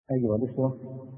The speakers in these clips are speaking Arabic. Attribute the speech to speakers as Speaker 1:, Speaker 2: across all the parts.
Speaker 1: أيها الأخوة،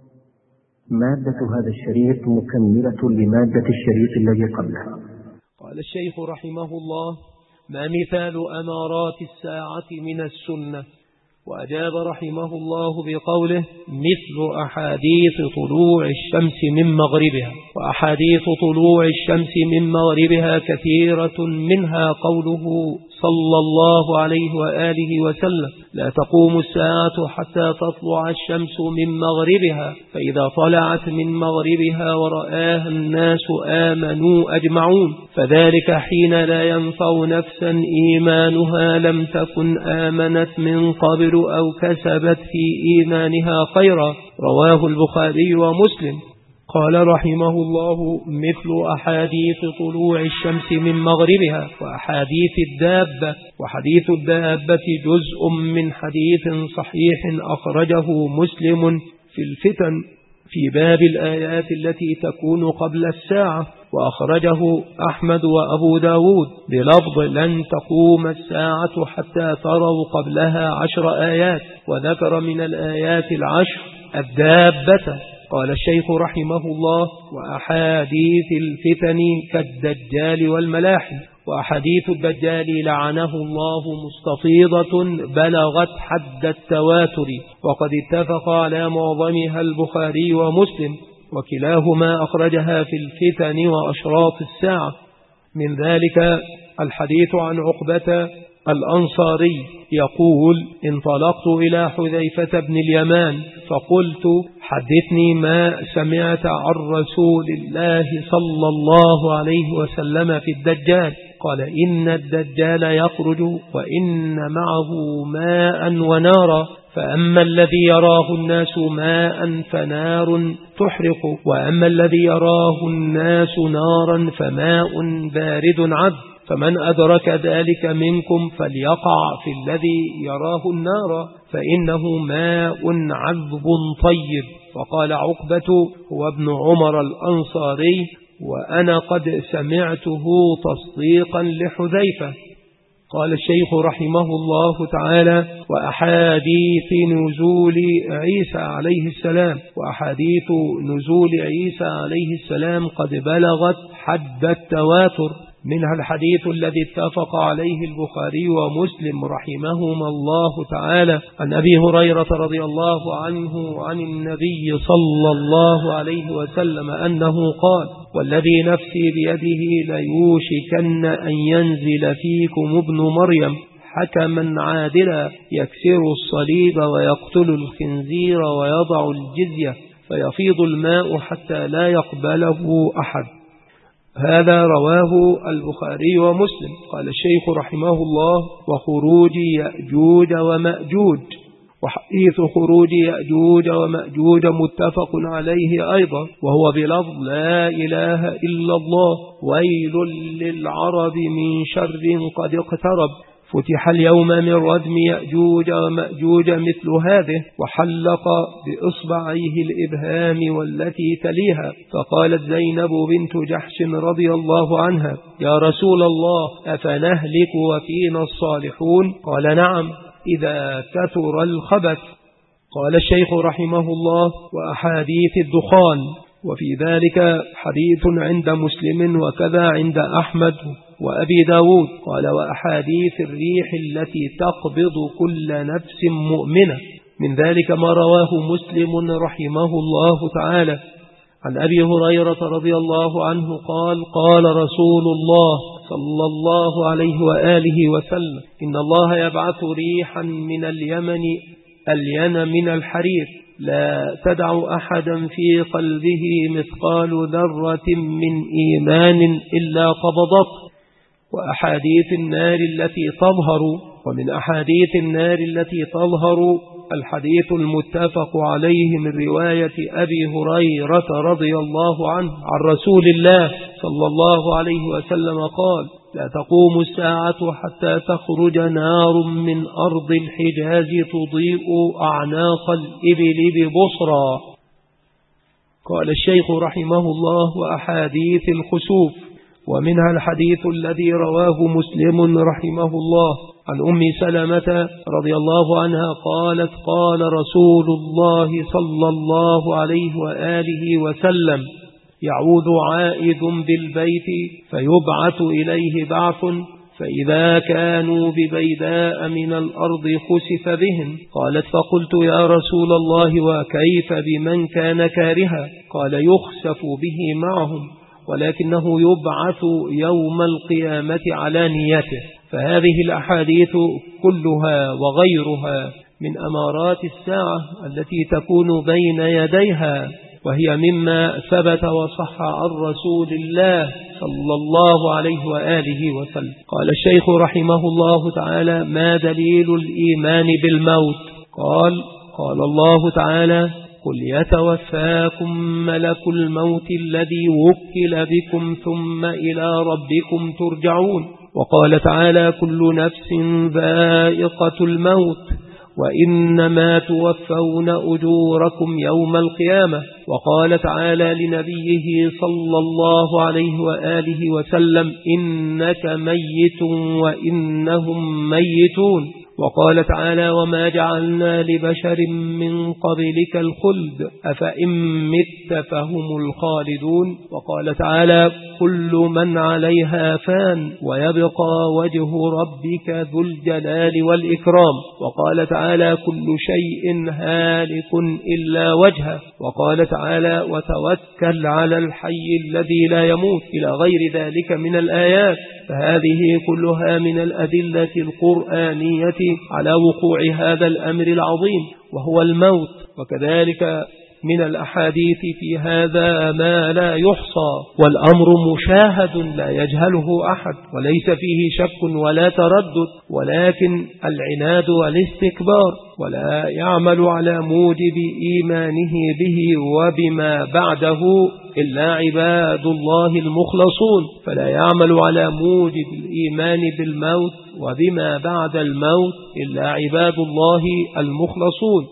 Speaker 1: مادة هذا الشريط مكملة لمادة الشريط الذي قبله.
Speaker 2: قال الشيخ رحمه الله: ما مثال أمارات الساعة من السنة؟ وأجاب رحمه الله بقوله: مثل أحاديث طلوع الشمس من مغربها. وأحاديث طلوع الشمس من مغربها كثيرة، منها قوله صلى الله عليه وآله وسلم: لا تقوم الساعة حتى تطلع الشمس من مغربها، فإذا طلعت من مغربها ورآها الناس آمنوا أجمعون، فذلك حين لا ينفع نفسا إيمانها لم تكن آمنت من قبل أو كسبت في إيمانها خيرا. رواه البخاري ومسلم. قال رحمه الله: مثل أحاديث طلوع الشمس من مغربها وأحاديث الدابة. وحديث الدابة جزء من حديث صحيح أخرجه مسلم في الفتن في باب الآيات التي تكون قبل الساعة، وأخرجه أحمد وأبو داود بلفظ: لن تقوم الساعة حتى تروا قبلها 10 آيات، وذكر من الآيات 10 الدابة. قال الشيخ رحمه الله: وأحاديث الفتن كالدجال والملاحم. وأحاديث الدجال لعنه الله مستفيضة بلغت حد التواتر، وقد اتفق على معظمها البخاري ومسلم، وكلاهما أخرجها في الفتن وأشراط الساعة. من ذلك الحديث عن عقبة الأنصاري يقول: انطلقت إلى حذيفة بن اليمان فقلت: حدثني ما سمعت عن رسول الله صلى الله عليه وسلم في الدجال. قال: إن الدجال يخرج وإن معه ماء ونارا، فأما الذي يراه الناس ماء فنار تحرق، وأما الذي يراه الناس نارا فماء بارد عذب، فمن أدرك ذلك منكم فليقع في الذي يراه النار، فإنه ماء عذب طيب. وقال عقبة هو ابن عمر الأنصاري: وأنا قد سمعته تصديقا لحذيفة. قال الشيخ رحمه الله تعالى: وأحاديث نزول عيسى عليه السلام. وأحاديث نزول عيسى عليه السلام قد بلغت حد التواتر، منها الحديث الذي اتفق عليه البخاري ومسلم رحمهما الله تعالى عن أبي هريرة رضي الله عنه عن النبي صلى الله عليه وسلم أنه قال: والذي نفسي بيده ليوشكن أن ينزل فيكم ابن مريم حكما عادلا يكسر الصليب ويقتل الخنزير ويضع الجزية، فيفيض الماء حتى لا يقبله أحد. هذا رواه البخاري ومسلم. قال الشيخ رحمه الله: وخروج يأجوج ومأجوج. وحديث خروج يأجوج ومأجوج متفق عليه أيضا، وهو بلفظ: لا إله إلا الله، ويل للعرب من شر قد اقترب، فتح اليوم من ردم يأجوج ومأجوج مثل هذه، وحلق بإصبعيه الإبهام والتي تليها. فقالت زينب بنت جحش رضي الله عنها: يا رسول الله، أفنهلك وفينا الصالحون؟ قال: نعم، إذا كثر الخبث. قال الشيخ رحمه الله: وأحاديث الدخان. وفي ذلك حديث عند مسلم وكذا عند أحمد وأبي داود. قال: وأحاديث الريح التي تقبض كل نفس مؤمنة. من ذلك ما رواه مسلم رحمه الله تعالى عن أبي هريرة رضي الله عنه قال: قال رسول الله صلى الله عليه وآله وسلم: إن الله يبعث ريحا من اليمن ألين من الحرير، لا تدع أحدا في قلبه مثقال ذرة من إيمان إلا قبضته. وأحاديث النار التي تظهر. ومن أحاديث النار التي تظهر الحديث المتفق عليه من رواية أبي هريرة رضي الله عنه عن رسول الله صلى الله عليه وسلم قال: لا تقوم الساعة حتى تخرج نار من أرض الحجاز تضيء أعناق الإبل ببصرى. قال الشيخ رحمه الله: وأحاديث الخسوف. ومنها الحديث الذي رواه مسلم رحمه الله عن أم سلمة رضي الله عنها قالت قال رسول الله صلى الله عليه وآله وسلم يعود عائد بالبيت فيبعث إليه بعث فإذا كانوا ببيداء من الأرض خسف بهم. قالت فقلت يا رسول الله وكيف بمن كان كارها؟ قال يخسف به معهم ولكنه يبعث يوم القيامة على نيته. فهذه الأحاديث كلها وغيرها من أمارات الساعة التي تكون بين يديها، وهي مما ثبت وصح عن رسول الله صلى الله عليه وآله وسلم. قال الشيخ رحمه الله تعالى ما دليل الإيمان بالموت؟ قال الله تعالى قل يتوفاكم ملك الموت الذي وكل بكم ثم إلى ربكم ترجعون. وقال تعالى كل نفس ذائقة الموت وإنما توفون أجوركم يوم القيامة. وقال تعالى لنبيه صلى الله عليه وآله وسلم إنك ميت وإنهم ميتون. وقال تعالى وما جعلنا لبشر من قبلك الخلد أفإن مت فهم الخالدون. وقال تعالى كل من عليها فان ويبقى وجه ربك ذو الجلال والإكرام. وقال تعالى كل شيء هالك إلا وجهه. وقال تعالى وتوكل على الحي الذي لا يموت إلى غير ذلك من الآيات. فهذه كلها من الأدلة القرآنية على وقوع هذا الأمر العظيم وهو الموت. وكذلك من الأحاديث في هذا ما لا يحصى، والأمر مشاهد لا يجهله أحد وليس فيه شك ولا تردد، ولكن العناد والاستكبار ولا يعمل على موجب إيمانه به وبما بعده إلا عباد الله المخلصون. فلا يعمل على موجب الإيمان بالموت وبما بعد الموت إلا عباد الله المخلصون.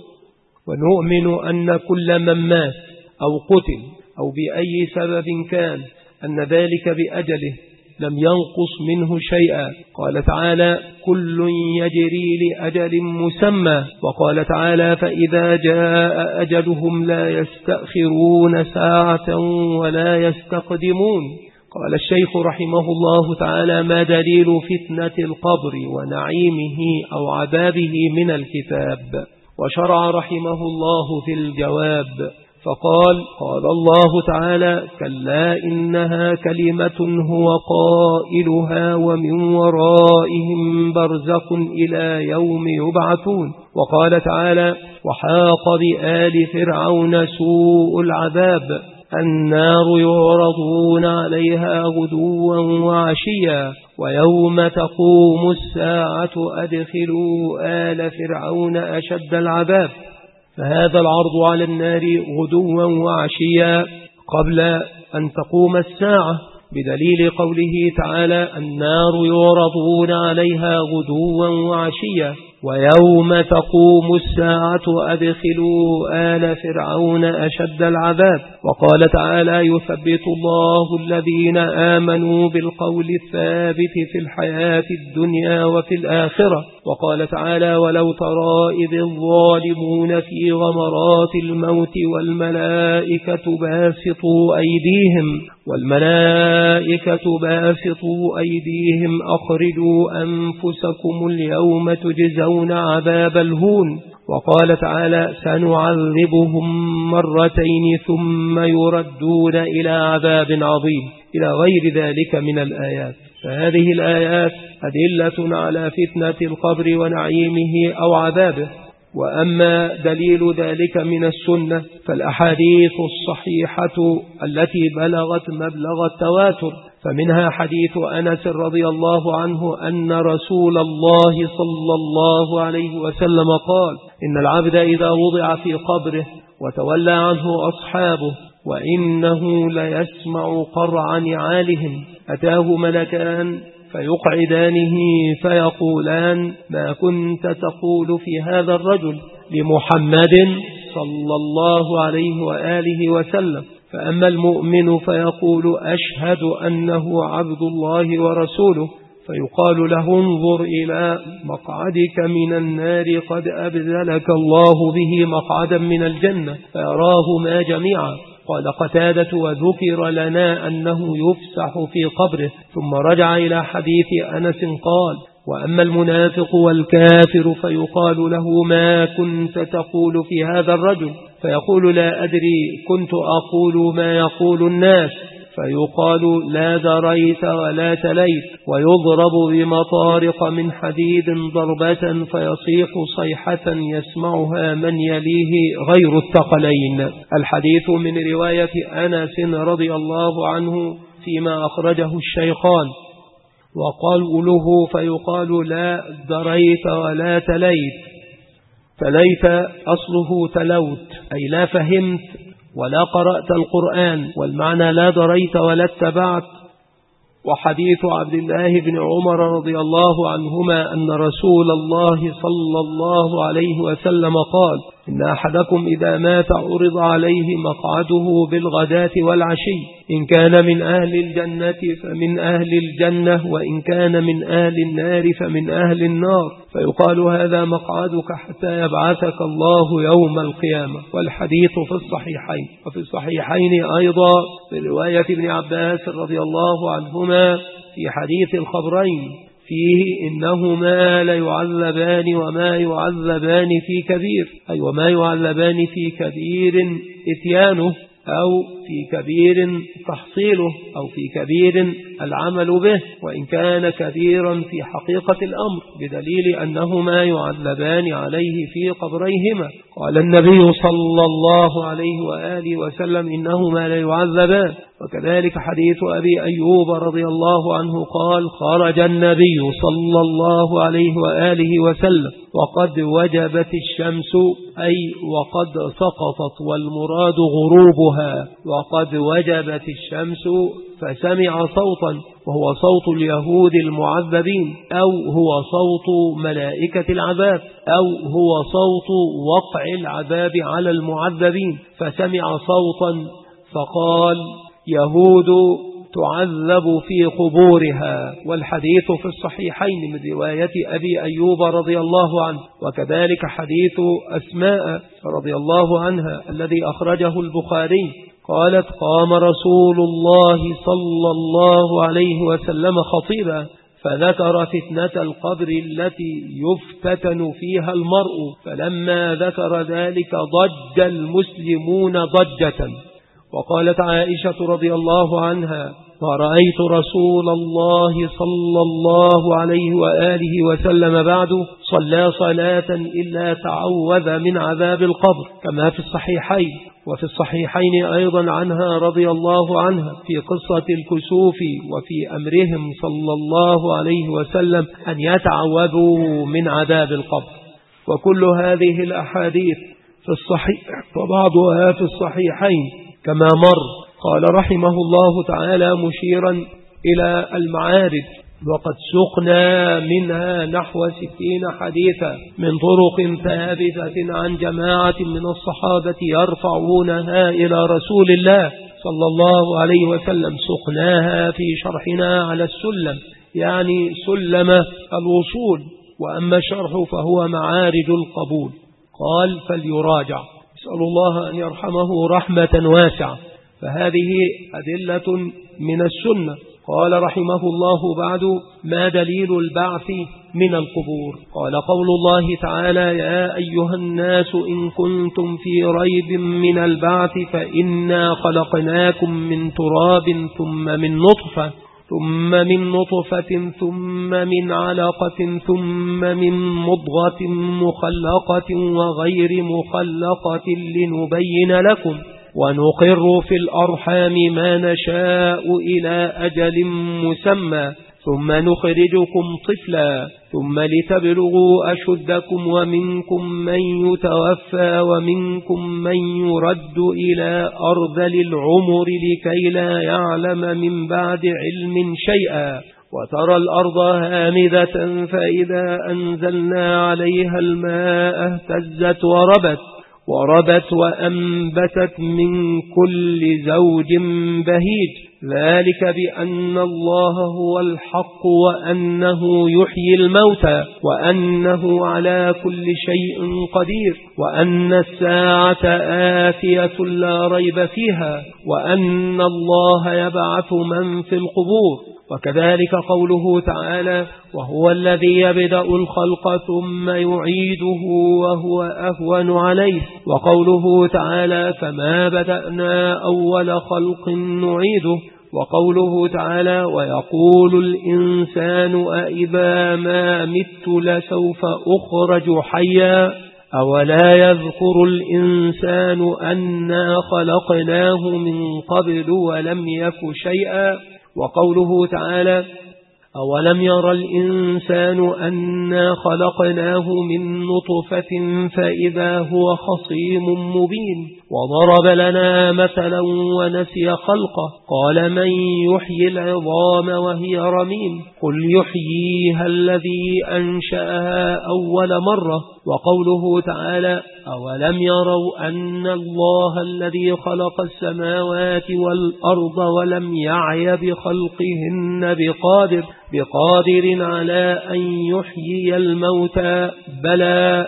Speaker 2: ونؤمن أن كل من مات أو قتل أو بأي سبب كان أن ذلك بأجله لم ينقص منه شيئا. قال تعالى كل يجري لأجل مسمى. وقال تعالى فإذا جاء أجلهم لا يستأخرون ساعة ولا يستقدمون. قال الشيخ رحمه الله تعالى ما دليل فتنة القبر ونعيمه أو عذابه من الكتاب؟ وشرع رحمه الله في الجواب فقال قال الله تعالى كلا إنها كلمة هو قائلها ومن ورائهم برزخ إلى يوم يبعثون. وقال تعالى وحاق بآل فرعون سوء العذاب النار يعرضون عليها غدوا وعشيا ويوم تقوم الساعة أدخلوا آل فرعون أشد العذاب. فهذا العرض على النار غدوا وعشيا قبل أن تقوم الساعة بدليل قوله تعالى النار يعرضون عليها غدوا وعشيا ويوم تقوم الساعة أدخلوا آل فرعون أشد العذاب. وقال تعالى يثبت الله الذين آمنوا بالقول الثابت في الحياة الدنيا وفي الآخرة. وقال تعالى ولو ترى إذ الظالمون في غمرات الموت والملائكة باسطوا أيديهم أخرجوا أنفسكم اليوم تجزون عذاب الهون. وقال تعالى سنعذبهم مرتين ثم يردون إلى عذاب عظيم إلى غير ذلك من الآيات. فهذه الآيات أدلة على فتنة القبر ونعيمه أو عذابه. وأما دليل ذلك من السنة فالأحاديث الصحيحة التي بلغت مبلغ التواتر. فمنها حديث أنس رضي الله عنه أن رسول الله صلى الله عليه وسلم قال إن العبد إذا وضع في قبره وتولى عنه أصحابه وإنه ليسمع قرع نعالهم أتاه ملكان فيقعدانه فيقولان ما كنت تقول في هذا الرجل لمحمد صلى الله عليه وآله وسلم. فأما المؤمن فيقول أشهد أنه عبد الله ورسوله فيقال له انظر إلى مقعدك من النار قد أبدلك الله به مقعدا من الجنة، فيراهما جميعا. قال قتادة وذكر لنا أنه يفسح في قبره. ثم رجع إلى حديث أنس قال وأما المنافق والكافر فيقال له ما كنت تقول في هذا الرجل؟ فيقول لا أدري، كنت أقول ما يقول الناس. فيقال لا دريت ولا تليت، ويضرب بمطارق من حديد ضربة فيصيح صيحة يسمعها من يليه غير الثقلين. الحديث من رواية أنس رضي الله عنه فيما أخرجه الشيخان. وقوله فيقال لا دريت ولا تليت، تليت أصله تلوت أي لا فهمت ولا قرأت القرآن، والمعنى لا دريت ولا اتبعت. وحديث عبد الله بن عمر رضي الله عنهما أن رسول الله صلى الله عليه وسلم قال إن أحدكم إذا مات عرض عليه مقعده بالغداة والعشي، إن كان من أهل الجنة فمن أهل الجنة، وإن كان من أهل النار فمن أهل النار، فيقال هذا مقعدك حتى يبعثك الله يوم القيامة. والحديث في الصحيحين. وفي الصحيحين أيضا في رواية ابن عباس رضي الله عنهما في حديث الخبرين فيه إنهما ليعذبان وما يعذبان في كبير، أي وما يعذبان في كبير إتيانه، أو في كبير تحصيله، أو في كبير العمل به، وإن كان كبيرا في حقيقة الأمر، بدليل أنهما يعذبان عليه في قبريهما. قال النبي صلى الله عليه وآله وسلم إنهما ليعذبان. وكذلك حديث أبي أيوب رضي الله عنه قال خرج النبي صلى الله عليه وآله وسلم وقد وجبت الشمس، أي وقد سقطت والمراد غروبها، وقد وجبت الشمس، فسمع صوتا وهو صوت اليهود المعذبين، أو هو صوت ملائكة العذاب، أو هو صوت وقع العذاب على المعذبين، فسمع صوتا فقال يهود تعذب في قبورها. والحديث في الصحيحين من رواية أبي أيوب رضي الله عنه. وكذلك حديث أسماء رضي الله عنها الذي أخرجه البخاري قالت قام رسول الله صلى الله عليه وسلم خطيبا فذكر فتنة القبر التي يفتتن فيها المرء، فلما ذكر ذلك ضج المسلمون ضجة. وقالت عائشة رضي الله عنها ما رأيت رسول الله صلى الله عليه وآله وسلم بعد صلى صلاة إلا تعوذ من عذاب القبر، كما في الصحيحين. وفي الصحيحين أيضا عنها رضي الله عنها في قصة الكسوف وفي أمرهم صلى الله عليه وسلم أن يتعوذوا من عذاب القبر. وكل هذه الأحاديث في الصحيح وبعضها في الصحيحين كما مر. قال رحمه الله تعالى مشيرا إلى المعارج وقد سقنا منها نحو 60 حديثا من طرق ثابتة عن جماعة من الصحابة يرفعونها إلى رسول الله صلى الله عليه وسلم. سقناها في شرحنا على السلم، يعني سلم الوصول، وأما الشرح فهو معارج القبول. قال فليراجع، اسأل الله أن يرحمه رحمة واسعة. فهذه أدلة من السنة. قال رحمه الله بعد ما دليل البعث من القبور؟ قال قول الله تعالى يا أيها الناس إن كنتم في ريب من البعث فإنا خلقناكم من تراب ثم من نطفة ثم من علقة ثم من مضغة مخلقة وغير مخلقة لنبين لكم ونقر في الأرحام ما نشاء إلى أجل مسمى ثم نخرجكم طفلا ثم لتبلغوا أشدكم ومنكم من يتوفى ومنكم من يرد إلى أرذل العمر لكي لا يعلم من بعد علم شيئا وترى الأرض هامدة فإذا أنزلنا عليها الماء اهتزت وربت وربت وأنبتت من كل زوج بهيج، ذلك بأن الله هو الحق وأنه يحيي الموتى وأنه على كل شيء قدير وأن الساعة آتية لا ريب فيها وأن الله يبعث من في القبور. وكذلك قوله تعالى: وهو الذي يبدأ الخلق ثم يعيده وهو أهون عليه. وقوله تعالى: فما بدأنا أول خلق نعيده. وقوله تعالى: ويقول الإنسان أإذا ما مت لسوف أخرج حيا أولا يذكر الإنسان أنا خلقناه من قبل ولم يك شيئا. وقوله تعالى: أولم ير الإنسان أنا خلقناه من نطفة فإذا هو خصيم مبين. وضرب لنا مثلا ونسي خلقه قال: من يحيي العظام وهي رميم قل يحييها الذي أنشأها أول مرة. وقوله تعالى: أولم يروا أن الله الذي خلق السماوات والأرض ولم يعي بخلقهن بقادر على أن يحيي الموتى بلى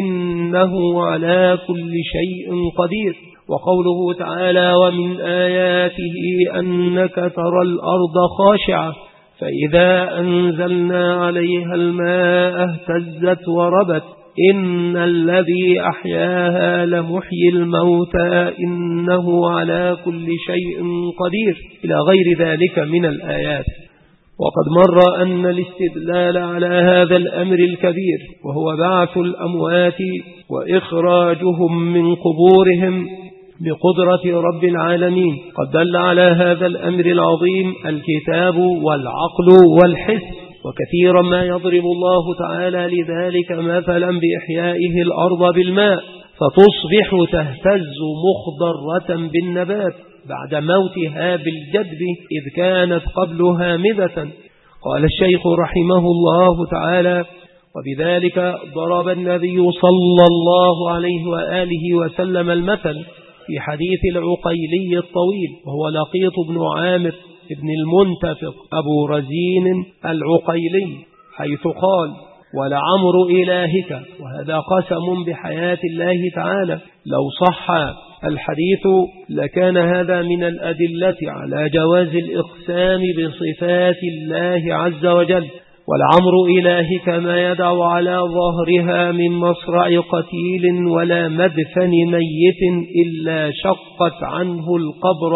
Speaker 2: إنه على كل شيء قدير. وقوله تعالى: ومن آياته أنك ترى الأرض خاشعة فإذا أنزلنا عليها الماء اهتزت وربت إن الذي أحياها لمحيي الموتى إنه على كل شيء قدير، إلى غير ذلك من الآيات. وقد مر أن الاستدلال على هذا الأمر الكبير وهو بعث الأموات وإخراجهم من قبورهم بقدرة رب العالمين قد دل على هذا الأمر العظيم الكتاب والعقل والحس. وكثيرا ما يضرب الله تعالى لذلك مثلا بإحيائه الأرض بالماء فتصبح تهتز مخضرة بالنبات بعد موتها بالجدب إذ كانت قبل هامدة. قال الشيخ رحمه الله تعالى: وبذلك ضرب النبي صلى الله عليه وآله وسلم المثل في حديث العقيلي الطويل وهو لقيط بن عامر ابن المنتفق أبو رزين العقيلي، حيث قال: ولعمر إلهك، وهذا قسم بحياة الله تعالى. لو صح الحديث لكان هذا من الأدلة على جواز الإقسام بصفات الله عز وجل. والعمر إلهك ما يدع على ظهرها من مصرع قتيل ولا مدفن ميت إلا شقت عنه القبر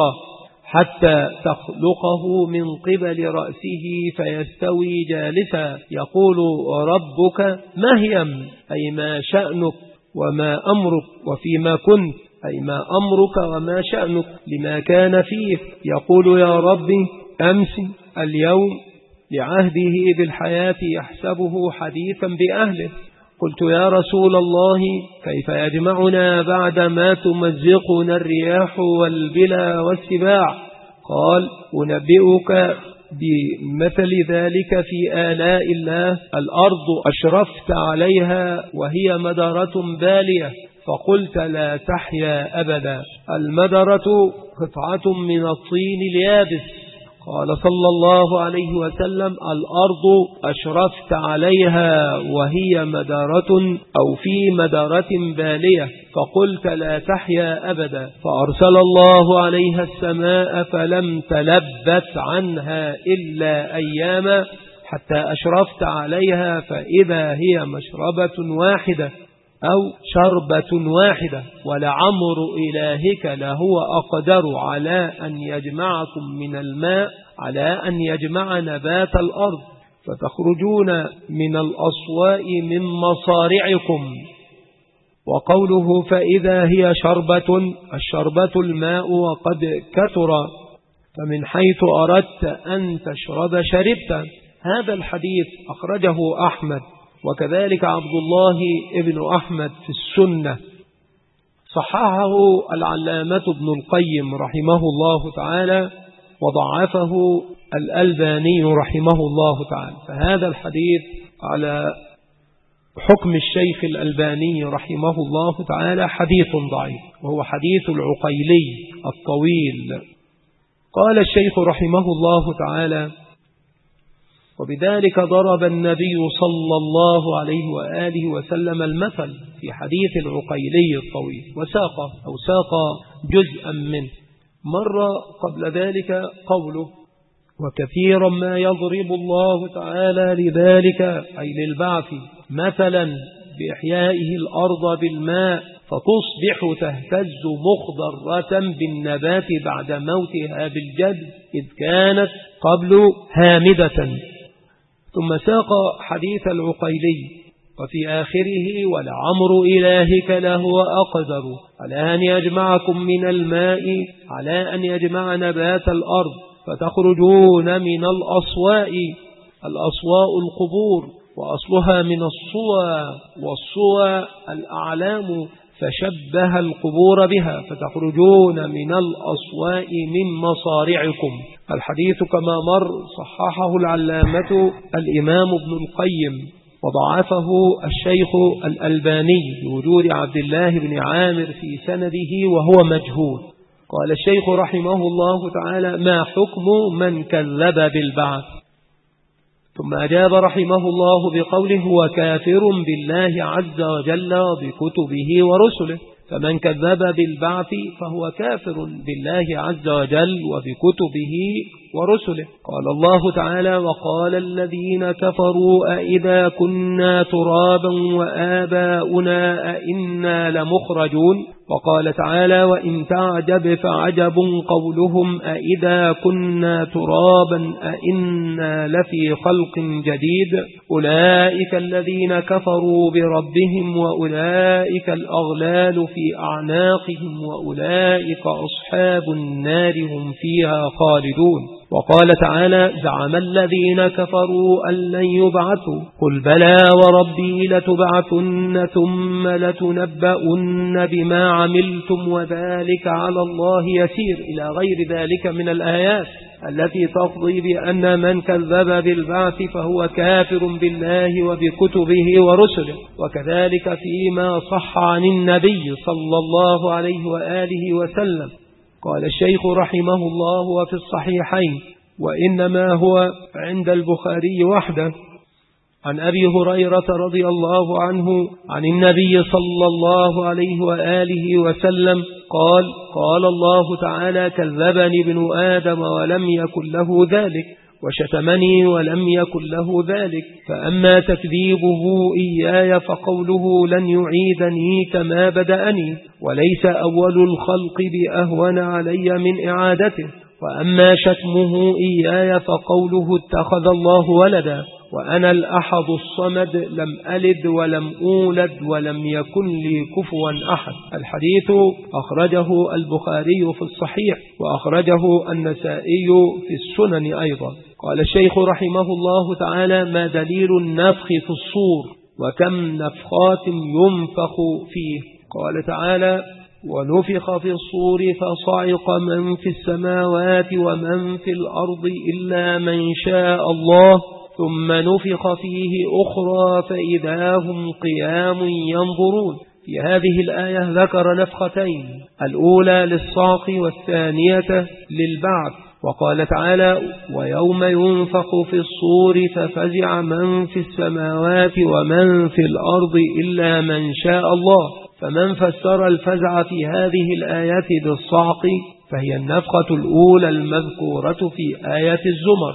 Speaker 2: حتى تخلقه من قبل رأسه فيستوي جالسا يقول: ربك مهيم، أي ما شأنك وما أمرك، وفيما كنت، أي ما أمرك وما شأنك لما كان فيه، يقول: يا ربي أمس اليوم لعهده بالحياة يحسبه حديثا بأهله. قلت: يا رسول الله كيف يجمعنا بعد ما تمزقنا الرياح والبلا والسباع؟ قال: أنبئك بمثل ذلك في آلاء الله. الأرض أشرفت عليها وهي مدرة بالية فقلت لا تحيا أبدا. المدرة قطعة من الطين اليابس. قال صلى الله عليه وسلم: الأرض أشرفت عليها وهي مدرة أو في مدرة بالية فقلت لا تحيا أبدا. فأرسل الله عليها السماء فلم تلبث عنها إلا أياما حتى أشرفت عليها فإذا هي مشربة واحدة أو شربة واحدة. ولعمر إلهك لهو أقدر على أن يجمعكم من الماء على أن يجمع نبات الأرض فتخرجون من الأصواء من مصارعكم. وقوله فإذا هي شربة، الشربة الماء وقد كثر، فمن حيث أردت أن تشرب شربت. هذا الحديث أخرجه أحمد وكذلك عبد الله ابن أحمد في السنة. صححه العلامة ابن القيم رحمه الله تعالى وضعفه الألباني رحمه الله تعالى. فهذا الحديث على حكم الشيخ الألباني رحمه الله تعالى حديث ضعيف، وهو حديث العقيلي الطويل. قال الشيخ رحمه الله تعالى: وبذلك ضرب النبي صلى الله عليه وآله وسلم المثل في حديث العقيلي الطويل، وساق جزءا منه. مر قبل ذلك قوله: وكثيرا ما يضرب الله تعالى لذلك أي للبعث مثلا بإحيائه الأرض بالماء فتصبح تهتز مخضرة بالنبات بعد موتها بالجد إذ كانت قبل هامدة. ثم ساق حديث العقيلي وفي آخره: ولعمر إلهك لهو أقدر على أن يجمعكم من الماء على أن يجمع نبات الأرض فتخرجون من الأصواء القبور، وأصلها من الصوى، والصوى الأعلام، فشبه القبور بها فتخرجون من الأصواء من مصارعكم. الحديث كما مر صححه العلامة الإمام ابن القيم، وضعفه الشيخ الألباني بوجود عبد الله بن عامر في سنده وهو مجهول. قال الشيخ رحمه الله تعالى: ما حكم من كذب بالبعث؟ ثم أجاب رحمه الله بقوله: هو كافر بالله عز وجل وبكتبه ورسله. فمن كذب بالبعث فهو كافر بالله عز وجل وبكتبه ورسله. قال الله تعالى: وقال الذين كفروا أئذا كنا ترابا وآباؤنا أئنا لمخرجون. وقال تعالى: وإن تعجب فعجب قولهم أئذا كنا ترابا أئنا لفي خلق جديد. أولئك الذين كفروا بربهم وأولئك الأغلال في أعناقهم وأولئك أصحاب النار هم فيها خالدون. وقال تعالى: زعم الذين كفروا أن لن يبعثوا قل بلى وربي لتبعثن ثم لتنبؤن بما عملتم وذلك على الله يسير، إلى غير ذلك من الآيات التي تقضي بأن من كذب بالبعث فهو كافر بالله وبكتبه ورسله. وكذلك فيما صح عن النبي صلى الله عليه وآله وسلم. قال الشيخ رحمه الله: وفي الصحيحين، وإنما هو عند البخاري وحده، عن أبي هريرة رضي الله عنه عن النبي صلى الله عليه وآله وسلم قال: قال الله تعالى: كذبني ابن آدم ولم يكن له ذلك، وشتمني ولم يكن له ذلك، فأما تكذيبه إياي فقوله لن يعيدني كما بدأني، وليس أول الخلق بأهون علي من إعادته. وأما شتمه إياي فقوله اتخذ الله ولدا، وأنا الأحد الصمد لم ألد ولم أولد ولم يكن لي كفوا أحد. الحديث أخرجه البخاري في الصحيح، وأخرجه النسائي في السنن أيضا. قال الشيخ رحمه الله تعالى: ما دليل النفخ في الصور وكم نفخات ينفخ فيه؟ قال تعالى: ونفخ في الصور فصعق من في السماوات ومن في الأرض إلا من شاء الله، ثم نفخ فيه أخرى فإذا هم قيام ينظرون. في هذه الآية ذكر نفختين، الأولى للصعق والثانية للبعث. وقال تعالى: ويوم ينفخ في الصور ففزع من في السماوات ومن في الأرض إلا من شاء الله. فمن فسر الفزع في هذه الآيات بالصعق فهي النفخة الأولى المذكورة في آية الزمر،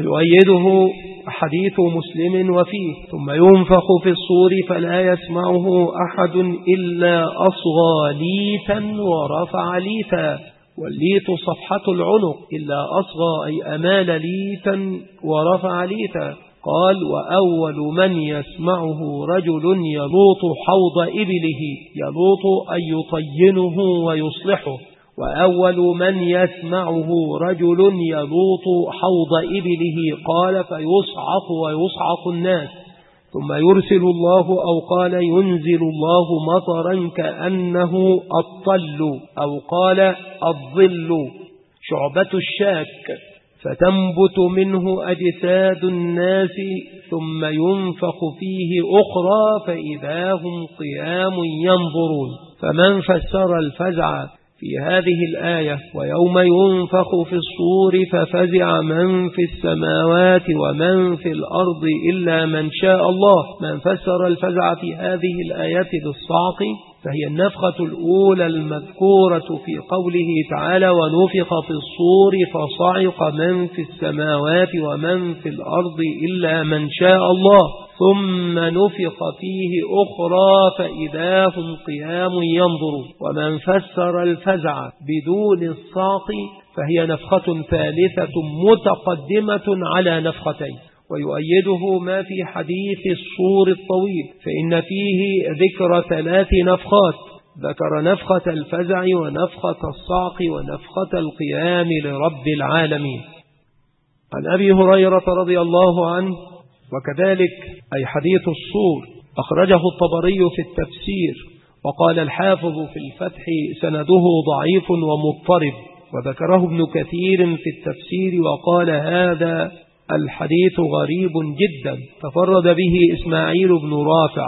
Speaker 2: ويؤيده حديث مسلم وفيه: ثم ينفخ في الصور فلا يسمعه أحد إلا أصغى ليتا ورفع ليتا. والليت صفحة العنق، إلا أصغى أي أمال ليتا ورفع ليتا. قال: وأول من يسمعه رجل يلوط حوض إبله، يلوط أي يطينه ويصلحه. وأول من يسمعه رجل يلوط حوض إبله، قال: فيصعق ويصعق الناس، ثم يرسل الله أو قال ينزل الله مطرا كأنه الطل، أو قال الظل، شعبة الشاك، فتنبت منه أجساد الناس ثم ينفخ فيه أخرى فإذا هم قيام ينظرون. فمن فسر الفزع في هذه الآية ويوم ينفخ في الصور ففزع من في السماوات ومن في الأرض إلا من شاء الله، من فسر الفزع في هذه الآية بالصعق فهي النفخة الأولى المذكورة في قوله تعالى ونفخ في الصور فصعق من في السماوات ومن في الأرض إلا من شاء الله، ثم نفخ فيه أخرى فإذا هم قيام ينظرون. ومن فسر الفزع بدون الصعق فهي نفخة ثالثة متقدمة على نفختين، ويؤيده ما في حديث الصور الطويل فإن فيه ذكر 3 نفخات، ذكر نفخة الفزع ونفخة الصعق ونفخة القيام لرب العالمين. عن أبي هريرة رضي الله عنه وكذلك أي حديث الصور أخرجه الطبري في التفسير، وقال الحافظ في الفتح سنده ضعيف ومضطرب، وذكره ابن كثير في التفسير وقال هذا الحديث غريب جدا تفرد به إسماعيل بن رافع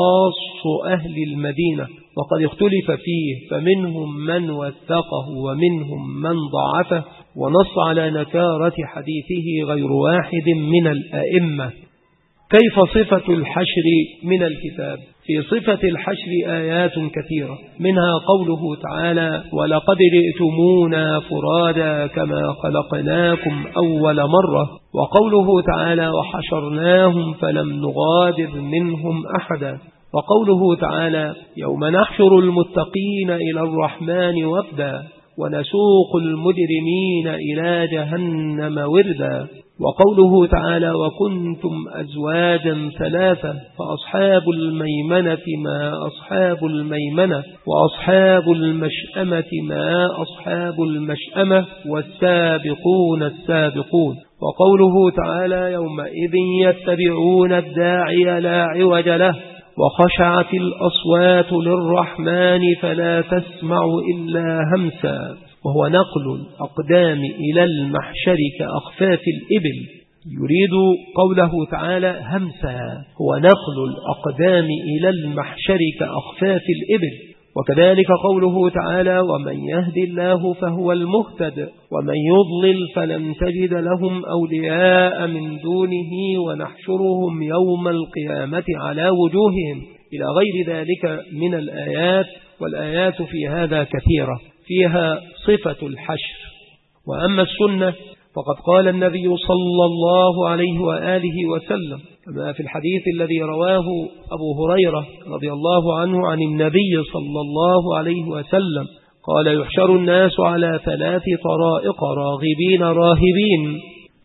Speaker 2: قاص أهل المدينة، وقد اختلف فيه فمنهم من وثقه ومنهم من ضعفه، ونص على نكارة حديثه غير واحد من الأئمة. كيف صفة الحشر من الكتاب؟ في صفة الحشر آيات كثيرة، منها قوله تعالى ولقد جئتمونا فرادا كما خلقناكم أول مرة، وقوله تعالى وحشرناهم فلم نغادر منهم أحدا، وقوله تعالى يوم نحشر المتقين إلى الرحمن وفدا ونسوق المجرمين إلى جهنم وردا، وقوله تعالى وكنتم أزواجا 3 فأصحاب الميمنة ما أصحاب الميمنة وأصحاب المشأمة ما أصحاب المشأمة والسابقون السابقون، وقوله تعالى يومئذ يتبعون الداعي لا عوج له وخشعت الأصوات للرحمن فلا تسمع إلا همسا، وهو نقل الأقدام إلى المحشر كأخفاف الإبل، يريد قوله تعالى همسا هو نقل الأقدام إلى المحشر كأخفاف الإبل. وكذلك قوله تعالى ومن يهد الله فهو المهتد ومن يضلل فلن تجد لهم أولياء من دونه ونحشرهم يوم القيامة على وجوههم إلى غير ذلك من الآيات، والآيات في هذا كثيرة فيها صفة الحشر. وأما السنة فقد قال النبي صلى الله عليه وآله وسلم كما في الحديث الذي رواه أبو هريرة رضي الله عنه عن النبي صلى الله عليه وسلم قال يحشر الناس على 3 طرائق راغبين راهبين،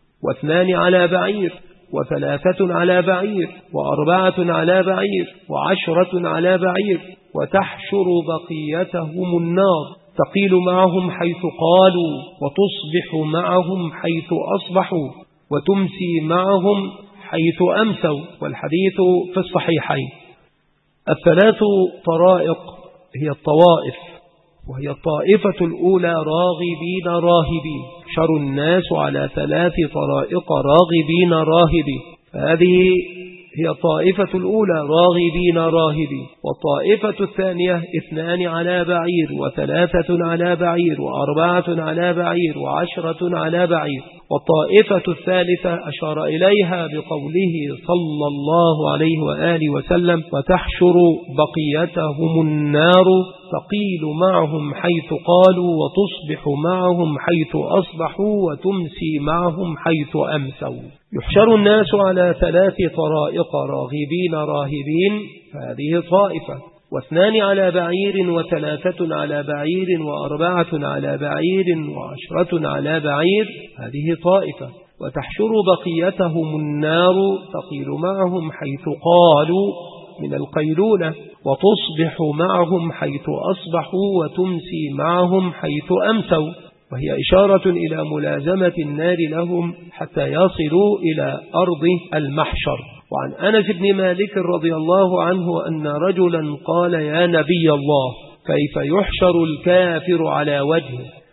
Speaker 2: 2 على بعير، 3 على بعير، 4 على بعير، 10 على بعير، وتحشر بقيتهم النار تقيل معهم حيث قالوا وتصبح معهم حيث أصبحوا وتمسي معهم حيث أمسوا، والحديث في الصحيحين. 3 طرائق هي الطوائف، وهي الطائفة الأولى راغبين راهبين، شر الناس على 3 طرائق راغبين راهبين، فهذه هي الطائفة الأولى راغبين راهبين. والطائفة الثانية 2 على بعير، 3 على بعير، 4 على بعير، 10 على بعير. والطائفة الثالثة أشار إليها بقوله صلى الله عليه وآله وسلم وتحشر بقيتهم النار تقيل معهم حيث قالوا وتصبح معهم حيث أصبحوا وتمسي معهم حيث أمسوا. يحشر الناس على 3 طرائق راغبين راهبين، فهذه طائفة، 2 على بعير، 3 على بعير، 4 على بعير، 10 على بعير، هذه طائفة. وتحشر بقيتهم النار تقيل معهم حيث قالوا من القيلولة وتصبح معهم حيث أصبحوا وتمسي معهم حيث أمسوا، وهي إشارة إلى ملازمة النار لهم حتى يصلوا إلى أرض المحشر. وعن أنس بن مالك رضي الله عنه أن رجلا قال يا نبي الله كيف يحشر الكافر على وجهه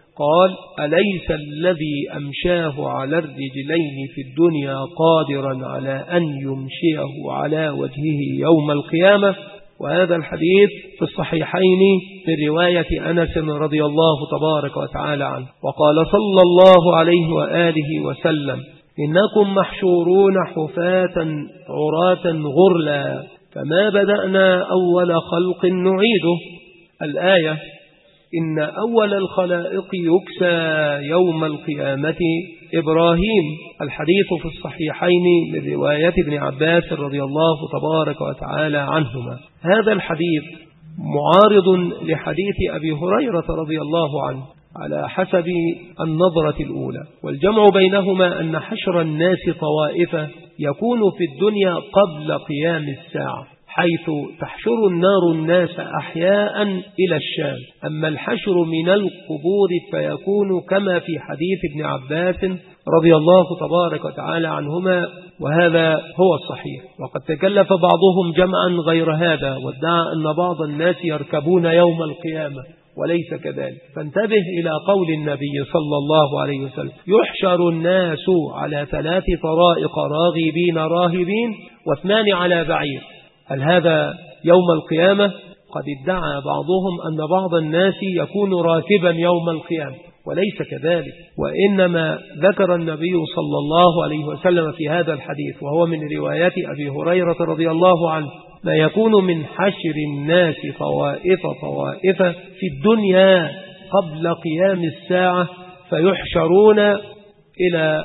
Speaker 2: قال: أليس الذي أمشاه على الرجلين في الدنيا قادرا على أن يمشيه على وجهه يوم القيامة؟ وهذا الحديث في الصحيحين من رواية أنس رضي الله تبارك وتعالى عنه. وقال صلى الله عليه وآله وسلم: إنكم محشورون حفاة عراة غرلا كما بدأنا أول خلق نعيده. الآية: إن أول الخلائق يكسى يوم القيامة إبراهيم. الحديث في الصحيحين من رواية ابن عباس رضي الله تبارك وتعالى عنهما. هذا الحديث معارض لحديث أبي هريرة رضي الله عنه على حسب النظرة الأولى، والجمع بينهما أن حشر الناس طوائف يكون في الدنيا قبل قيام الساعة، حيث تحشر النار الناس أحياء إلى الشام. أما الحشر من القبور فيكون كما في حديث ابن عباس رضي الله تبارك وتعالى عنهما، وهذا هو الصحيح. وقد تكلف بعضهم جمعا غير هذا وادعى أن بعض الناس يركبون يوم القيامة، وليس كذلك. فانتبه إلى قول النبي صلى الله عليه وسلم: يحشر الناس على 3 طرائق راغبين راهبين و2 على بعير. هل هذا يوم القيامة؟ قد ادعى بعضهم أن بعض الناس يكون راكبا يوم القيامة، وليس كذلك. وإنما ذكر النبي صلى الله عليه وسلم في هذا الحديث، وهو من روايات أبي هريرة رضي الله عنه، ما يكون من حشر الناس طوائف في الدنيا قبل قيام الساعة، فيحشرون إلى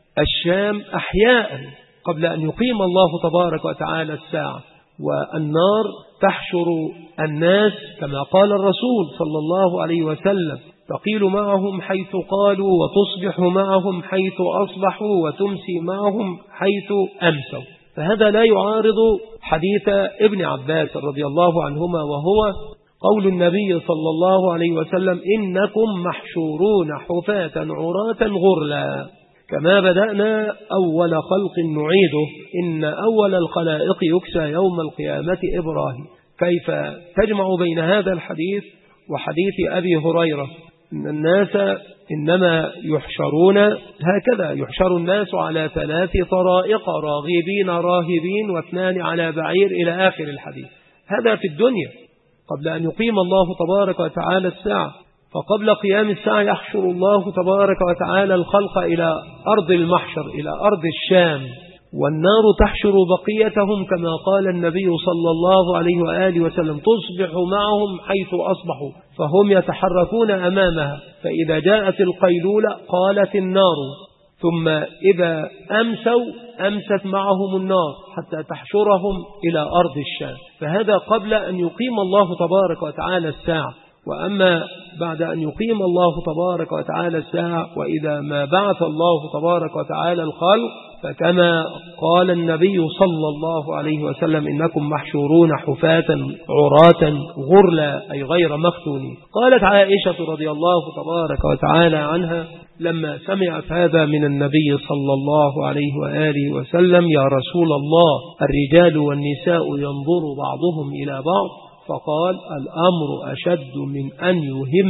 Speaker 2: الشام أحياء قبل أن يقيم الله تبارك وتعالى الساعة. والنار تحشر الناس كما قال الرسول صلى الله عليه وسلم: تقيل معهم حيث قالوا، وتصبح معهم حيث أصبحوا، وتمسي معهم حيث أمسوا. فهذا لا يعارض حديث ابن عباس رضي الله عنهما، وهو قول النبي صلى الله عليه وسلم: إنكم محشورون حفاة عراة غرلا كما بدأنا أول خلق نعيده. إن أول الخلائق يكسى يوم القيامة إبراهيم. كيف تجمع بين هذا الحديث وحديث أبي هريرة؟ إن الناس إنما يحشرون هكذا، يحشر الناس على 3 طرائق راغبين راهبين و2 على بعير إلى آخر الحديث. هذا في الدنيا قبل أن يقيم الله تبارك وتعالى الساعة. فقبل قيام الساعة يحشر الله تبارك وتعالى الخلق إلى أرض المحشر، إلى أرض الشام، والنار تحشر بقيتهم كما قال النبي صلى الله عليه وآله وسلم: تصبح معهم حيث أصبحوا، فهم يتحركون أمامها، فإذا جاءت القيلولة قالت النار، ثم إذا أمسوا أمست معهم النار حتى تحشرهم إلى أرض الشام. فهذا قبل أن يقيم الله تبارك وتعالى الساعة. وأما بعد أن يقيم الله تبارك وتعالى الساعة، وإذا ما بعث الله تبارك وتعالى الخلق، فكما قال النبي صلى الله عليه وسلم: إنكم محشورون حفاة عراة غرلا، أي غير مفتونين. قالت عائشة رضي الله تبارك وتعالى عنها لما سمعت هذا من النبي صلى الله عليه وآله وسلم: يا رسول الله، الرجال والنساء ينظر بعضهم إلى بعض، فقال: الأمر أشد من أن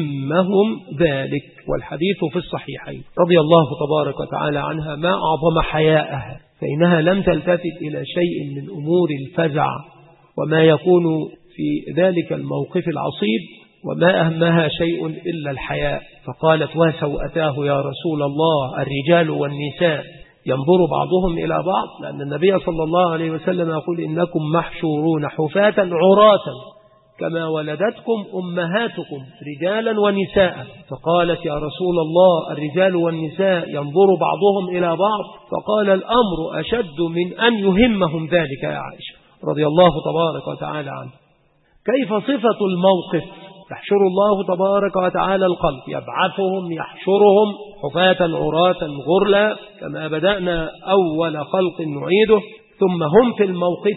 Speaker 2: يهمهم ذلك. والحديث في الصحيحين. رضي الله تبارك وتعالى عنها ما أعظم حياءها، فإنها لم تلتفت إلى شيء من أمور الفزع وما يكون في ذلك الموقف العصيب، وما أهمها شيء إلا الحياء. فقالت: وسوءتاه يا رسول الله، الرجال والنساء ينظر بعضهم إلى بعض، لأن النبي صلى الله عليه وسلم يقول: إنكم محشورون حفاة عراة كما ولدتكم أمهاتكم رجالا ونساء. فقالت: يا رسول الله، الرجال والنساء ينظر بعضهم إلى بعض. فقال: الأمر أشد من أن يهمهم ذلك يا عائشة رضي الله تبارك وتعالى عنه. كيف صفة الموقف؟ يحشر الله تبارك وتعالى الخلق، يبعثهم يحشرهم حفاة عراة غرلا كما بدأنا أول خلق نعيده، ثم هم في الموقف.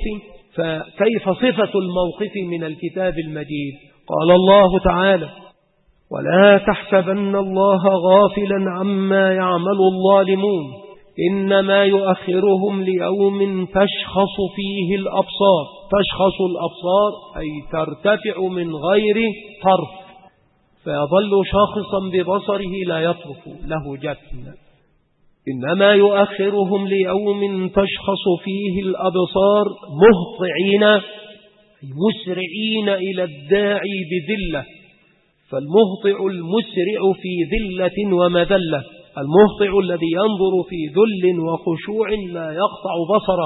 Speaker 2: فكيف صفة الموقف من الكتاب المجيد؟ قال الله تعالى: ولا تحسبن الله غافلا عما يعمل الظالمون إنما يؤخرهم ليوم تشخص فيه الأبصار. تشخص الأبصار أي ترتفع من غير طرف، فيظل شاخصا ببصره لا يترك له جفن، إنما يؤخرهم ليوم تشخص فيه الأبصار مهطعين مسرعين إلى الداعي بذلة. فالمهطع المسرع في ذلة ومذلة، المهطع الذي ينظر في ذل وخشوع لا يقطع بصره.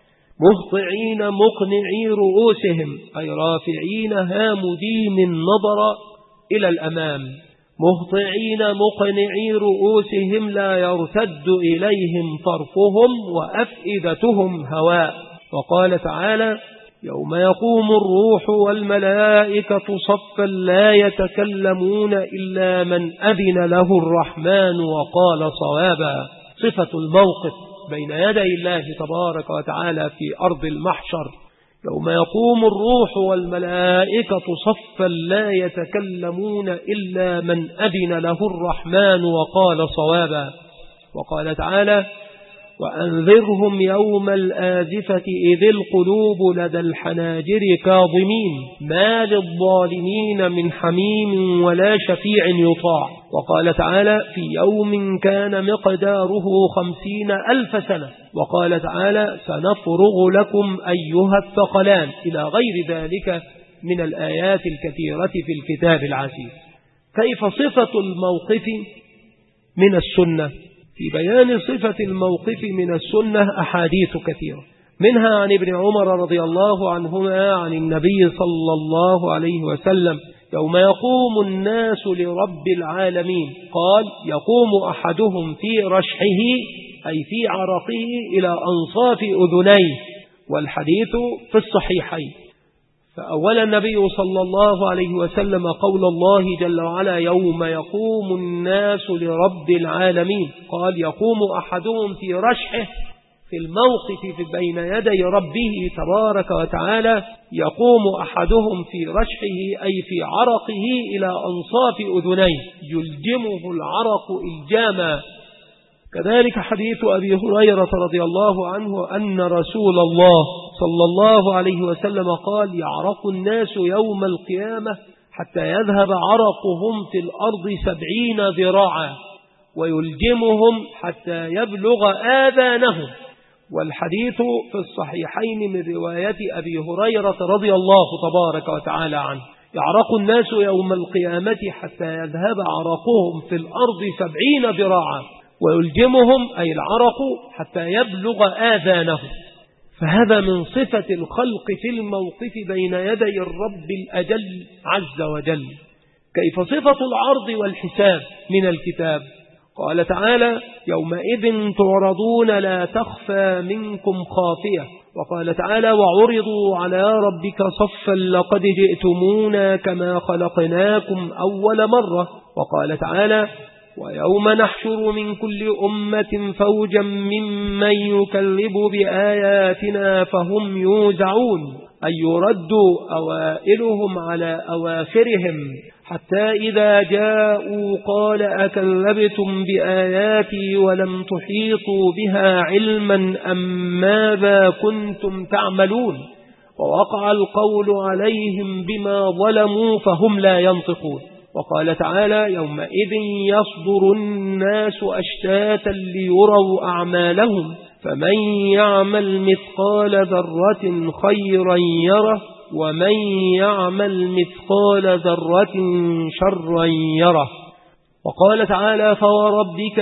Speaker 2: مهطعين مقنعي رؤوسهم أي رافعين هامدين النظر إلى الأمام. مهطعين مقنعي رؤوسهم لا يرتد إليهم طرفهم وأفئدتهم هواء. وقال تعالى: يوم يقوم الروح والملائكة صفا لا يتكلمون إلا من أذن له الرحمن وقال صوابا. صفة الموقف بين يدي الله تبارك وتعالى في أرض المحشر: يوم يقوم الروح والملائكة صفا لا يتكلمون إلا من أذن له الرحمن وقال صوابا. وقال تعالى: وأنذرهم يوم الآزفة إذ القلوب لدى الحناجر كاظمين ما للظالمين من حميم ولا شفيع يطاع. وقال تعالى: في يوم كان مقداره 50,000 سنة. وقال تعالى: سنفرغ لكم أيها الثقلان، إلى غير ذلك من الآيات الكثيرة في الكتاب العزيز. كيف صفة الموقف من السنة؟ في بيان صفة الموقف من السنة أحاديث كثيرة، منها عن ابن عمر رضي الله عنهما عن النبي صلى الله عليه وسلم: يوم يقوم الناس لرب العالمين قال: يقوم أحدهم في رشحه أي في عرقه إلى أنصاف أذنيه. والحديث في الصحيحين. فأول النبي صلى الله عليه وسلم قول الله جل وعلا: يوم يقوم الناس لرب العالمين، قال: يقوم أحدهم في رشحه، في الموقف في بين يدي ربه تبارك وتعالى. يقوم أحدهم في رشحه أي في عرقه إلى أنصاف أذنيه، يلجمه العرق إلجاما. كذلك حديث أبي هريرة رضي الله عنه أن رسول الله صلى الله عليه وسلم قال: يعرق الناس يوم القيامة حتى يذهب عرقهم في الأرض 70 ذراعا ويلجمهم حتى يبلغ آذانهم. والحديث في الصحيحين من رواية أبي هريرة رضي الله تبارك وتعالى عنه: يعرق الناس يوم القيامة حتى يذهب عرقهم في الأرض 70 ذراعا ويلجمهم أي العرق حتى يبلغ آذانهم. فهذا من صفة الخلق في الموقف بين يدي الرب الأجل عز وجل. كيف صفة العرض والحساب من الكتاب؟ قال تعالى: يومئذ تعرضون لا تخفى منكم خافية. وقال تعالى: وعرضوا على ربك صفا لقد جئتمونا كما خلقناكم أول مرة. وقال تعالى: ويوم نحشر من كل أمة فوجا ممن يكذب بآياتنا فهم يوزعون، أي يردوا أوائلهم على أواخرهم حتى إذا جاءوا قال: أكذبتم بآياتي ولم تحيطوا بها علما أم ماذا كنتم تعملون؟ ووقع القول عليهم بما ظلموا فهم لا ينطقون. وقال تعالى: يومئذ يصدر الناس أشتاتا ليروا أعمالهم فمن يعمل مثقال ذرة خيرا يره ومن يعمل مثقال ذرة شرا يره. وقال تعالى: فوربك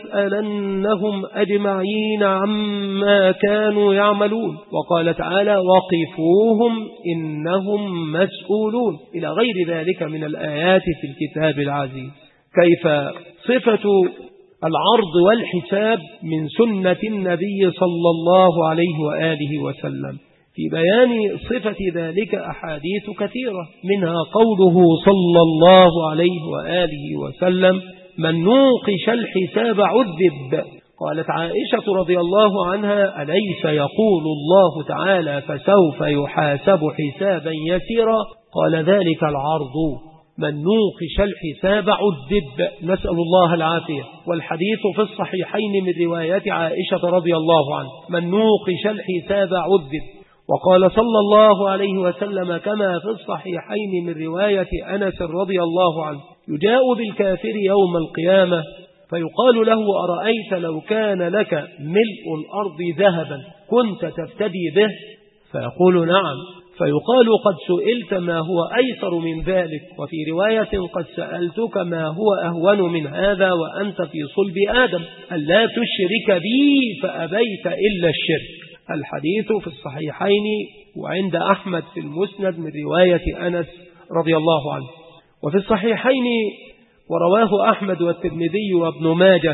Speaker 2: لنسألنهم أجمعين عما كانوا يعملون. وقال تعالى: وقفوهم إنهم مسؤولون، إلى غير ذلك من الآيات في الكتاب العزيز. كيف صفة العرض والحساب من سنة النبي صلى الله عليه وآله وسلم. في بيان صفة ذلك أحاديث كثيرة، منها قوله صلى الله عليه وآله وسلم: من نوقش الحساب عذب. قالت عائشة رضي الله عنها: أليس يقول الله تعالى فسوف يحاسب حسابا يسيرا؟ قال: ذلك العرض. من نوقش الحساب عذب، نسأل الله العافية. والحديث في الصحيحين من رواية عائشة رضي الله عنه: من نوقش الحساب عذب. وقال صلى الله عليه وسلم كما في الصحيحين من رواية أنس رضي الله عنه: يجاء بالكافر يوم القيامة فيقال له أرأيت لو كان لك ملء الأرض ذهبا كنت تفتدي به؟ فيقول نعم. فيقال قد سئلت ما هو أيسر من ذلك، وفي رواية قد سألتك ما هو أهون من هذا وأنت في صلب آدم، ألا تشرك بي فأبيت إلا الشرك. الحديث في الصحيحين وعند أحمد في المسند من رواية أنس رضي الله عنه، وفي الصحيحين ورواه أحمد والترمذي وابن ماجه.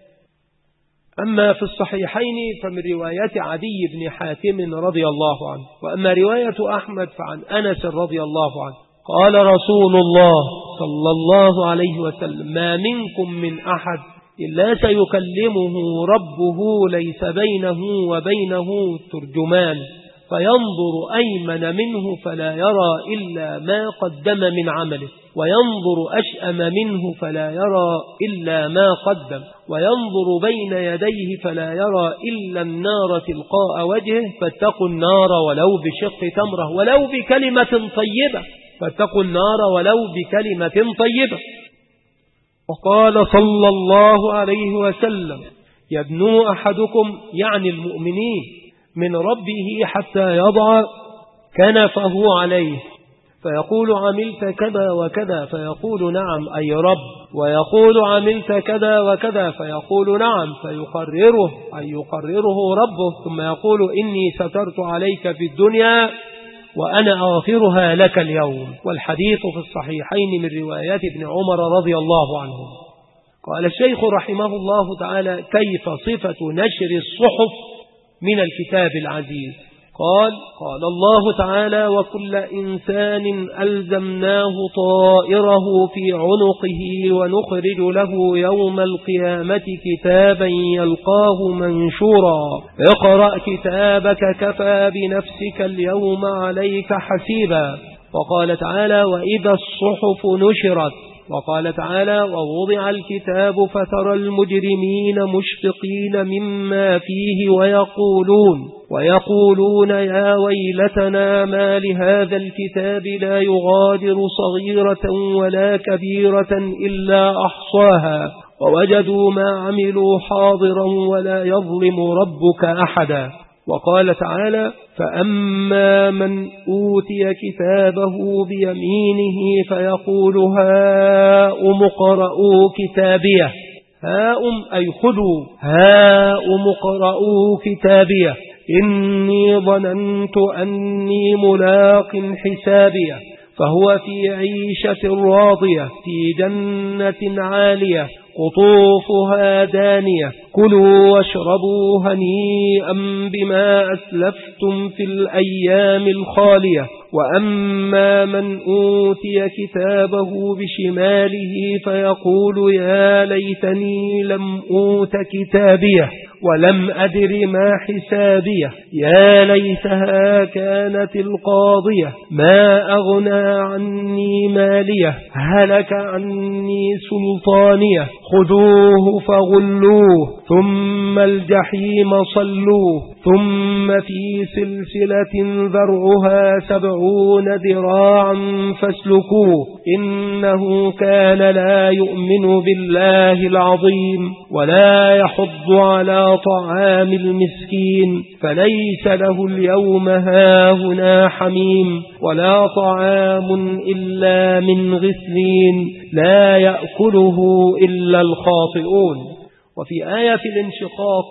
Speaker 2: أما في الصحيحين فمن رواية عدي بن حاتم رضي الله عنه، وأما رواية أحمد فعن أنس رضي الله عنه قال رسول الله صلى الله عليه وسلم ما منكم من أحد إلا سيكلمه ربه ليس بينه وبينه ترجمان، فينظر أيمن منه فلا يرى إلا ما قدم من عمله، وينظر أشأم منه فلا يرى إلا ما قدم، وينظر بين يديه فلا يرى إلا النار تلقاء وجهه، فاتقوا النار ولو بشق تمرة ولو بكلمة طيبة، فاتقوا النار ولو بكلمة طيبة. وقال صلى الله عليه وسلم يدنو أحدكم يعني المؤمنين من ربه حتى يضع كنفه عليه فيقول عملت كذا وكذا فيقول نعم أي رب، ويقول عملت كذا وكذا فيقول نعم، فيقرره أي يقرره ربه، ثم يقول إني سترت عليك في الدنيا وأنا أغفرها لك اليوم. والحديث في الصحيحين من روايات ابن عمر رضي الله عنه. قال الشيخ رحمه الله تعالى كيف صفة نشر الصحف من الكتاب العزيز؟ قال الله تعالى وكل إنسان ألزمناه طائره في عنقه ونخرج له يوم القيامة كتابا يلقاه منشورا اقرأ كتابك كفى بنفسك اليوم عليك حسيبا. وقال تعالى وإذا الصحف نشرت. وقال تعالى ووضع الكتاب فترى المجرمين مشفقين مما فيه ويقولون يا ويلتنا ما لهذا الكتاب لا يغادر صغيرة ولا كبيرة إلا أحصاها ووجدوا ما عملوا حاضرا ولا يظلم ربك أحدا. وقال تعالى فأما من أوتي كتابه بيمينه فيقول هاؤم اقرءوا كتابيه، هاؤم أي خذوا، هاؤم اقرءوا كتابيه إني ظننت أني ملاق حسابيه، فهو في عيشة راضية في جنة عالية قطوفها دانية كلوا واشربوا هنيئا بما أسلفتم في الأيام الخالية. وأما من أوتي كتابه بشماله فيقول يا ليتني لم أوت كتابيه ولم أدر ما حسابيه يا ليتها كانت القاضية ما أغنى عني ماليه هلك عني سلطانيه خذوه فغلوه ثم الجحيم صلوه ثم في سلسلة ذرعها 70 ذراعا فاسلكوه إنه كان لا يؤمن بالله العظيم ولا يحض على طعام المسكين فليس له اليوم هاهنا حميم ولا طعام إلا من غسلين لا يأكله إلا الخاطئون. وفي آية الانشقاق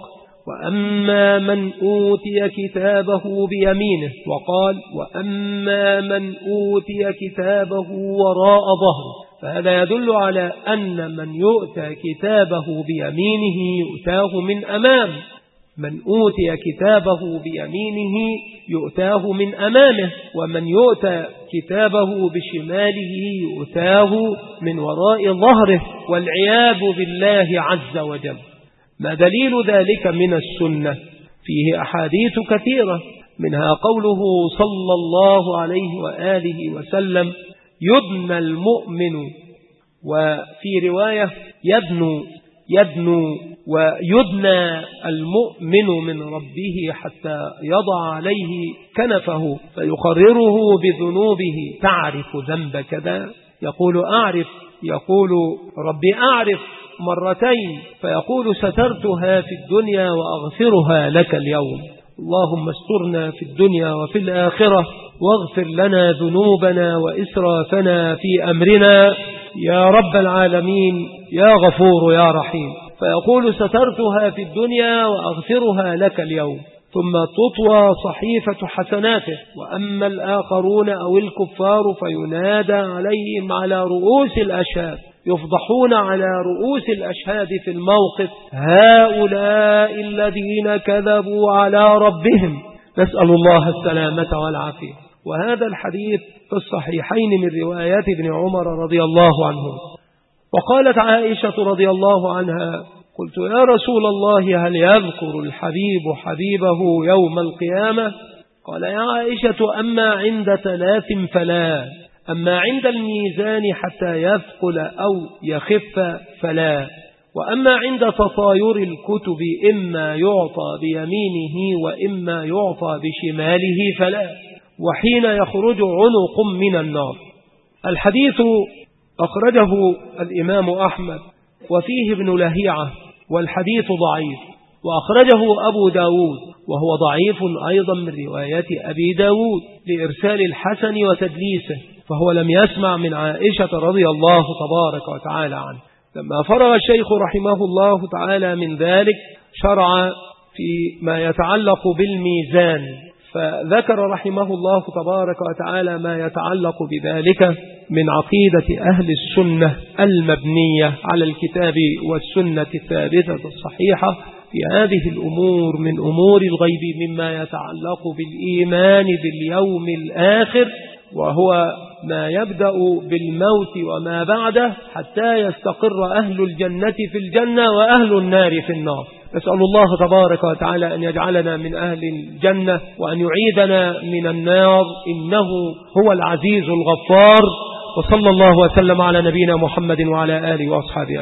Speaker 2: وأما من أوتي كتابه بيمينه وقال وأما من أوتي كتابه وراء ظهره، فهذا يدل على أن من يؤتى كتابه بيمينه يؤتاه من أمام، من أوتي كتابه بيمينه يؤتاه من أمامه، ومن يؤتى كتابه بشماله يؤتاه من وراء ظهره والعياذ بالله عز وجل. ما دليل ذلك من السنة؟ فيه أحاديث كثيرة منها قوله صلى الله عليه وآله وسلم يدنى المؤمن، وفي رواية يدنو ويدنى المؤمن من ربه حتى يضع عليه كنفه فيقرره بذنوبه تعرف ذنب كذا، يقول أعرف يقول ربي أعرف مرتين، فيقول سترتها في الدنيا وأغفرها لك اليوم. اللهم استرنا في الدنيا وفي الآخرة، واغفر لنا ذنوبنا وإسرافنا في أمرنا يا رب العالمين يا غفور يا رحيم. فيقول سترتها في الدنيا وأغفرها لك اليوم، ثم تطوى صحيفة حسناته. وأما الآخرون أو الكفار فينادى عليهم على رؤوس الأشهاد، يفضحون على رؤوس الأشهاد في الموقف: هؤلاء الذين كذبوا على ربهم. نسأل الله السلامة والعافية. وهذا الحديث في الصحيحين من روايات ابن عمر رضي الله عنه. وقالت عائشة رضي الله عنها: قلت يا رسول الله هل يذكر الحبيب حبيبه يوم القيامة؟ قال يا عائشة أما عند 3 فلا، أما عند الميزان حتى يثقل أو يخف فلا، وأما عند تطاير الكتب إما يعطى بيمينه وإما يعطى بشماله فلا، وحين يخرج عنق من النار. الحديث أخرجه الإمام أحمد وفيه ابن لهيعة، والحديث ضعيف. وأخرجه أبو داود وهو ضعيف أيضا من روايات أبي داود لإرسال الحسن وتدليسه، فهو لم يسمع من عائشة رضي الله تبارك وتعالى عنه. لما فرغ الشيخ رحمه الله تعالى من ذلك شرع في ما يتعلق بالميزان، فذكر رحمه الله تبارك وتعالى ما يتعلق بذلك من عقيدة أهل السنة المبنية على الكتاب والسنة الثابتة الصحيحة في هذه الأمور من أمور الغيب، مما يتعلق بالإيمان باليوم الآخر، وهو ما يبدأ بالموت وما بعده حتى يستقر أهل الجنة في الجنة وأهل النار في النار. نسأل الله تبارك وتعالى أن يجعلنا من أهل الجنة وأن يعيدنا من النار، إنه هو العزيز الغفار. وصلى الله وسلم على نبينا محمد وعلى آله وأصحابه.